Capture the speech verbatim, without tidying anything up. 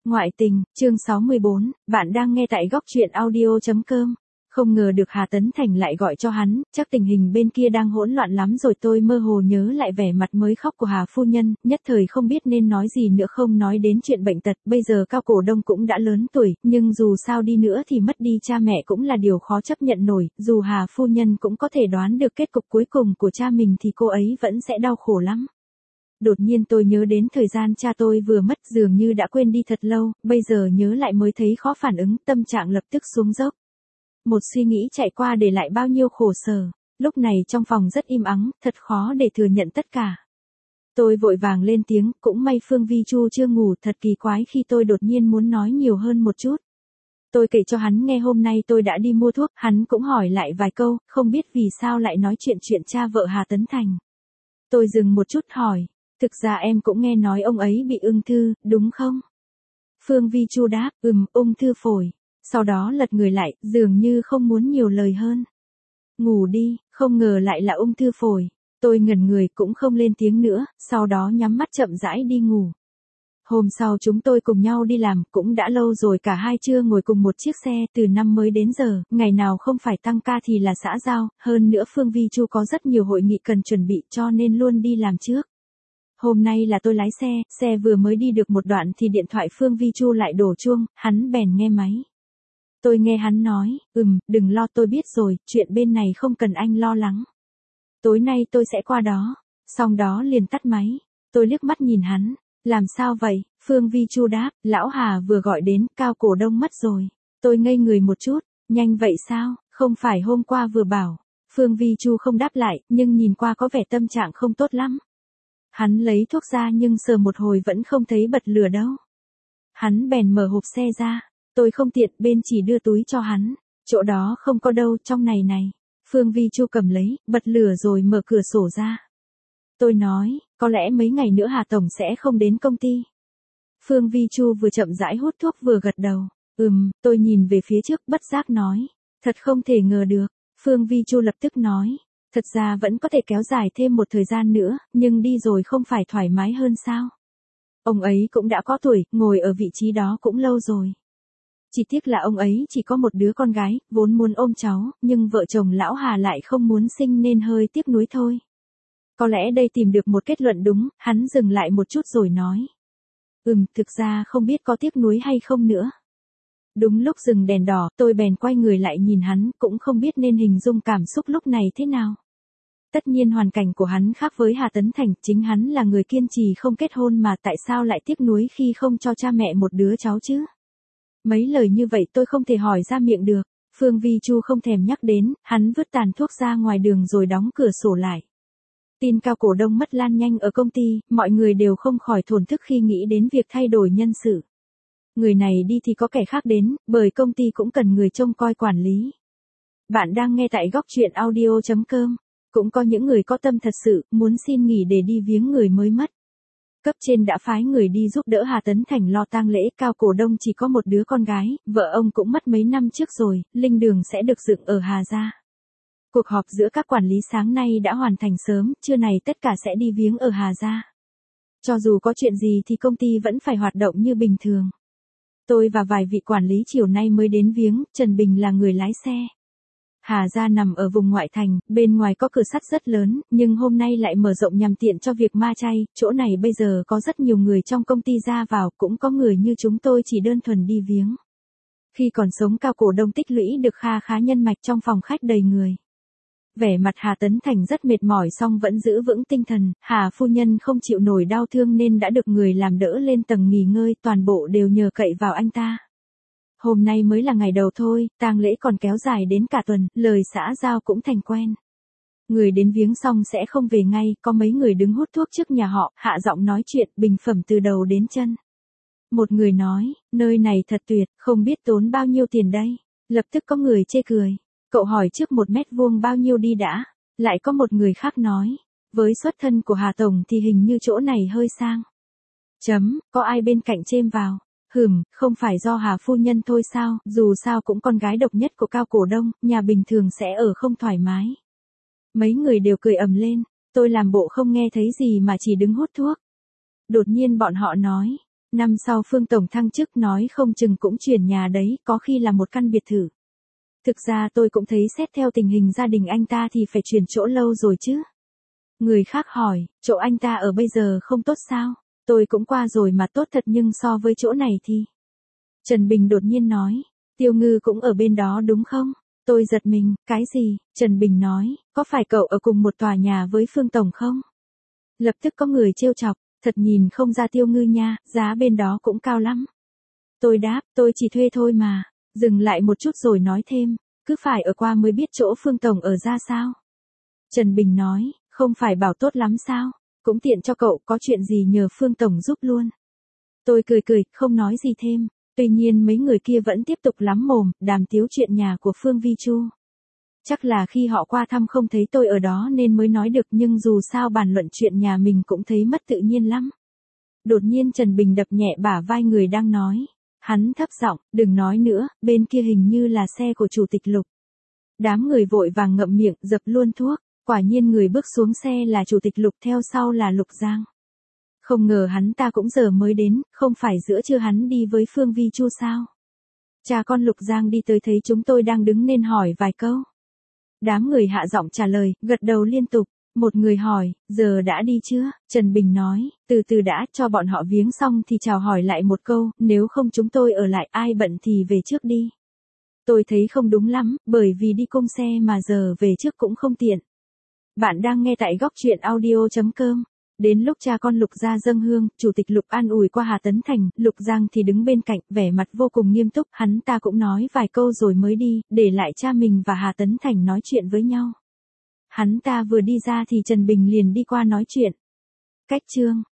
Ngoại tình, chương sáu mươi bốn, bạn đang nghe tại góc truyện audio chấm com. Không ngờ được Hà Tấn Thành lại gọi cho hắn, chắc tình hình bên kia đang hỗn loạn lắm rồi. Tôi mơ hồ nhớ lại vẻ mặt mới khóc của Hà phu nhân, nhất thời không biết nên nói gì nữa, không nói đến chuyện bệnh tật. Bây giờ Cao Cổ Đông cũng đã lớn tuổi, nhưng dù sao đi nữa thì mất đi cha mẹ cũng là điều khó chấp nhận nổi. Dù Hà phu nhân cũng có thể đoán được kết cục cuối cùng của cha mình thì cô ấy vẫn sẽ đau khổ lắm. Đột nhiên tôi nhớ đến thời gian cha tôi vừa mất, dường như đã quên đi thật lâu, bây giờ nhớ lại mới thấy khó phản ứng, tâm trạng lập tức xuống dốc. Một suy nghĩ chạy qua để lại bao nhiêu khổ sở. Lúc này trong phòng rất im ắng, thật khó để thừa nhận tất cả. Tôi vội vàng lên tiếng, cũng may Phương Vi Chu chưa ngủ, thật kỳ quái khi tôi đột nhiên muốn nói nhiều hơn một chút. Tôi kể cho hắn nghe hôm nay tôi đã đi mua thuốc, hắn cũng hỏi lại vài câu, không biết vì sao lại nói chuyện chuyện cha vợ Hà Tấn Thành. Tôi dừng một chút hỏi. Thực ra em cũng nghe nói ông ấy bị ung thư, đúng không? Phương Vi Chu đáp, ừm, ung thư phổi. Sau đó lật người lại, dường như không muốn nhiều lời hơn. Ngủ đi, không ngờ lại là ung thư phổi. Tôi ngẩn người cũng không lên tiếng nữa, sau đó nhắm mắt chậm rãi đi ngủ. Hôm sau chúng tôi cùng nhau đi làm, cũng đã lâu rồi cả hai chưa ngồi cùng một chiếc xe, từ năm mới đến giờ, ngày nào không phải tăng ca thì là xã giao, hơn nữa Phương Vi Chu có rất nhiều hội nghị cần chuẩn bị cho nên luôn đi làm trước. Hôm nay là tôi lái xe, xe vừa mới đi được một đoạn thì điện thoại Phương Vi Chu lại đổ chuông, hắn bèn nghe máy. Tôi nghe hắn nói, ừm, đừng lo, tôi biết rồi, chuyện bên này không cần anh lo lắng. Tối nay tôi sẽ qua đó, xong đó liền tắt máy. Tôi liếc mắt nhìn hắn, làm sao vậy? Phương Vi Chu đáp, lão Hà vừa gọi đến, Cao Cổ Đông mất rồi. Tôi ngây người một chút, nhanh vậy sao, không phải hôm qua vừa bảo. Phương Vi Chu không đáp lại, nhưng nhìn qua có vẻ tâm trạng không tốt lắm. Hắn lấy thuốc ra nhưng sờ một hồi vẫn không thấy bật lửa đâu. Hắn bèn mở hộp xe ra, tôi không tiện bên chỉ đưa túi cho hắn, chỗ đó không có đâu, trong này này. Phương Vi Chu cầm lấy, bật lửa rồi mở cửa sổ ra. Tôi nói, có lẽ mấy ngày nữa Hà Tổng sẽ không đến công ty. Phương Vi Chu vừa chậm rãi hút thuốc vừa gật đầu, ừm, tôi nhìn về phía trước bất giác nói, thật không thể ngờ được. Phương Vi Chu lập tức nói. Thật ra vẫn có thể kéo dài thêm một thời gian nữa, nhưng đi rồi không phải thoải mái hơn sao? Ông ấy cũng đã có tuổi, ngồi ở vị trí đó cũng lâu rồi. Chỉ tiếc là ông ấy chỉ có một đứa con gái, vốn muốn ôm cháu, nhưng vợ chồng lão Hà lại không muốn sinh nên hơi tiếc nuối thôi. Có lẽ đây tìm được một kết luận đúng, hắn dừng lại một chút rồi nói. Ừm, thực ra không biết có tiếc nuối hay không nữa. Đúng lúc dừng đèn đỏ, tôi bèn quay người lại nhìn hắn, cũng không biết nên hình dung cảm xúc lúc này thế nào. Tất nhiên hoàn cảnh của hắn khác với Hà Tấn Thành, chính hắn là người kiên trì không kết hôn mà tại sao lại tiếc nuối khi không cho cha mẹ một đứa cháu chứ? Mấy lời như vậy tôi không thể hỏi ra miệng được. Phương Vi Chu không thèm nhắc đến, hắn vứt tàn thuốc ra ngoài đường rồi đóng cửa sổ lại. Tin Cao Cổ Đông mất lan nhanh ở công ty, mọi người đều không khỏi thổn thức khi nghĩ đến việc thay đổi nhân sự. Người này đi thì có kẻ khác đến, bởi công ty cũng cần người trông coi quản lý. Bạn đang nghe tại góc truyện audio chấm com. Cũng có những người có tâm thật sự, muốn xin nghỉ để đi viếng người mới mất. Cấp trên đã phái người đi giúp đỡ Hà Tấn Thành lo tang lễ. Cao Cổ Đông chỉ có một đứa con gái, vợ ông cũng mất mấy năm trước rồi, linh đường sẽ được dựng ở Hà Gia. Cuộc họp giữa các quản lý sáng nay đã hoàn thành sớm, trưa này tất cả sẽ đi viếng ở Hà Gia. Cho dù có chuyện gì thì công ty vẫn phải hoạt động như bình thường. Tôi và vài vị quản lý chiều nay mới đến viếng, Trần Bình là người lái xe. Hà Gia nằm ở vùng ngoại thành, bên ngoài có cửa sắt rất lớn, nhưng hôm nay lại mở rộng nhằm tiện cho việc ma chay, chỗ này bây giờ có rất nhiều người trong công ty ra vào, cũng có người như chúng tôi chỉ đơn thuần đi viếng. Khi còn sống Cao Cổ Đông tích lũy được kha khá nhân mạch, trong phòng khách đầy người. Vẻ mặt Hà Tấn Thành rất mệt mỏi song vẫn giữ vững tinh thần, Hà phu nhân không chịu nổi đau thương nên đã được người làm đỡ lên tầng nghỉ ngơi, toàn bộ đều nhờ cậy vào anh ta. Hôm nay mới là ngày đầu thôi, tang lễ còn kéo dài đến cả tuần, lời xã giao cũng thành quen. Người đến viếng xong sẽ không về ngay, có mấy người đứng hút thuốc trước nhà họ, hạ giọng nói chuyện, bình phẩm từ đầu đến chân. Một người nói, nơi này thật tuyệt, không biết tốn bao nhiêu tiền đây. Lập tức có người chê cười. Cậu hỏi trước một mét vuông bao nhiêu đi đã. Lại có một người khác nói, với xuất thân của Hà Tổng thì hình như chỗ này hơi sang. Chấm, có ai bên cạnh chêm vào. Hừm, không phải do Hà phu nhân thôi sao, dù sao cũng con gái độc nhất của Cao Cổ Đông, nhà bình thường sẽ ở không thoải mái. Mấy người đều cười ầm lên, tôi làm bộ không nghe thấy gì mà chỉ đứng hút thuốc. Đột nhiên bọn họ nói, Năm sau Phương Tổng thăng chức nói không chừng cũng chuyển nhà đấy, có khi là một căn biệt thự. Thực ra tôi cũng thấy xét theo tình hình gia đình anh ta thì phải chuyển chỗ lâu rồi chứ. Người khác hỏi, chỗ anh ta ở bây giờ không tốt sao? Tôi cũng qua rồi mà tốt thật nhưng so với chỗ này thì... Trần Bình đột nhiên nói, Tiêu Ngư cũng ở bên đó đúng không? Tôi giật mình, cái gì? Trần Bình nói, có phải cậu ở cùng một tòa nhà với Phương Tổng không? Lập tức có người trêu chọc, thật nhìn không ra Tiêu Ngư nha, giá bên đó cũng cao lắm. Tôi đáp, tôi chỉ thuê thôi mà. Dừng lại một chút rồi nói thêm, cứ phải ở qua mới biết chỗ Phương Tổng ở ra sao. Trần Bình nói, không phải bảo tốt lắm sao? Cũng tiện cho cậu, có chuyện gì nhờ Phương Tổng giúp luôn. Tôi cười cười, không nói gì thêm. Tuy nhiên mấy người kia vẫn tiếp tục lắm mồm, đàm tiếu chuyện nhà của Phương Vi Chu. Chắc là khi họ qua thăm không thấy tôi ở đó nên mới nói được, nhưng dù sao bàn luận chuyện nhà mình cũng thấy mất tự nhiên lắm. Đột nhiên Trần Bình đập nhẹ bả vai người đang nói. Hắn thấp giọng, đừng nói nữa, bên kia hình như là xe của Chủ tịch Lục. Đám người vội vàng ngậm miệng, dập luôn thuốc. Quả nhiên người bước xuống xe là Chủ tịch Lục, theo sau là Lục Giang. Không ngờ hắn ta cũng giờ mới đến, không phải giữa trưa hắn đi với Phương Vi Chu sao? Cha con Lục Giang đi tới thấy chúng tôi đang đứng nên hỏi vài câu. Đám người hạ giọng trả lời, gật đầu liên tục. Một người hỏi, giờ đã đi chưa? Trần Bình nói, từ từ đã, cho bọn họ viếng xong thì chào hỏi lại một câu, nếu không chúng tôi ở lại, ai bận thì về trước đi. Tôi thấy không đúng lắm, bởi vì đi cung xe mà giờ về trước cũng không tiện. Bạn đang nghe tại góc truyện audio chấm com. Đến lúc cha con Lục ra dâng hương, Chủ tịch Lục an ủi qua Hà Tấn Thành, Lục Giang thì đứng bên cạnh, vẻ mặt vô cùng nghiêm túc, hắn ta cũng nói vài câu rồi mới đi, để lại cha mình và Hà Tấn Thành nói chuyện với nhau. Hắn ta vừa đi ra thì Trần Bình liền đi qua nói chuyện. Cách chương